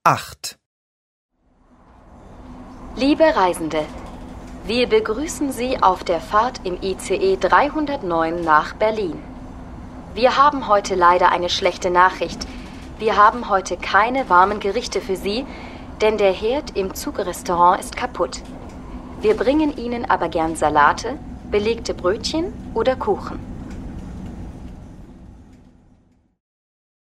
8. Liebe Reisende, wir begrüßen Sie auf der Fahrt im ICE 309 nach Berlin. Wir haben heute leider eine schlechte Nachricht. Wir haben heute keine warmen Gerichte für Sie, denn der Herd im Zugrestaurant ist kaputt. Wir bringen Ihnen aber gern Salate, belegte Brötchen oder Kuchen.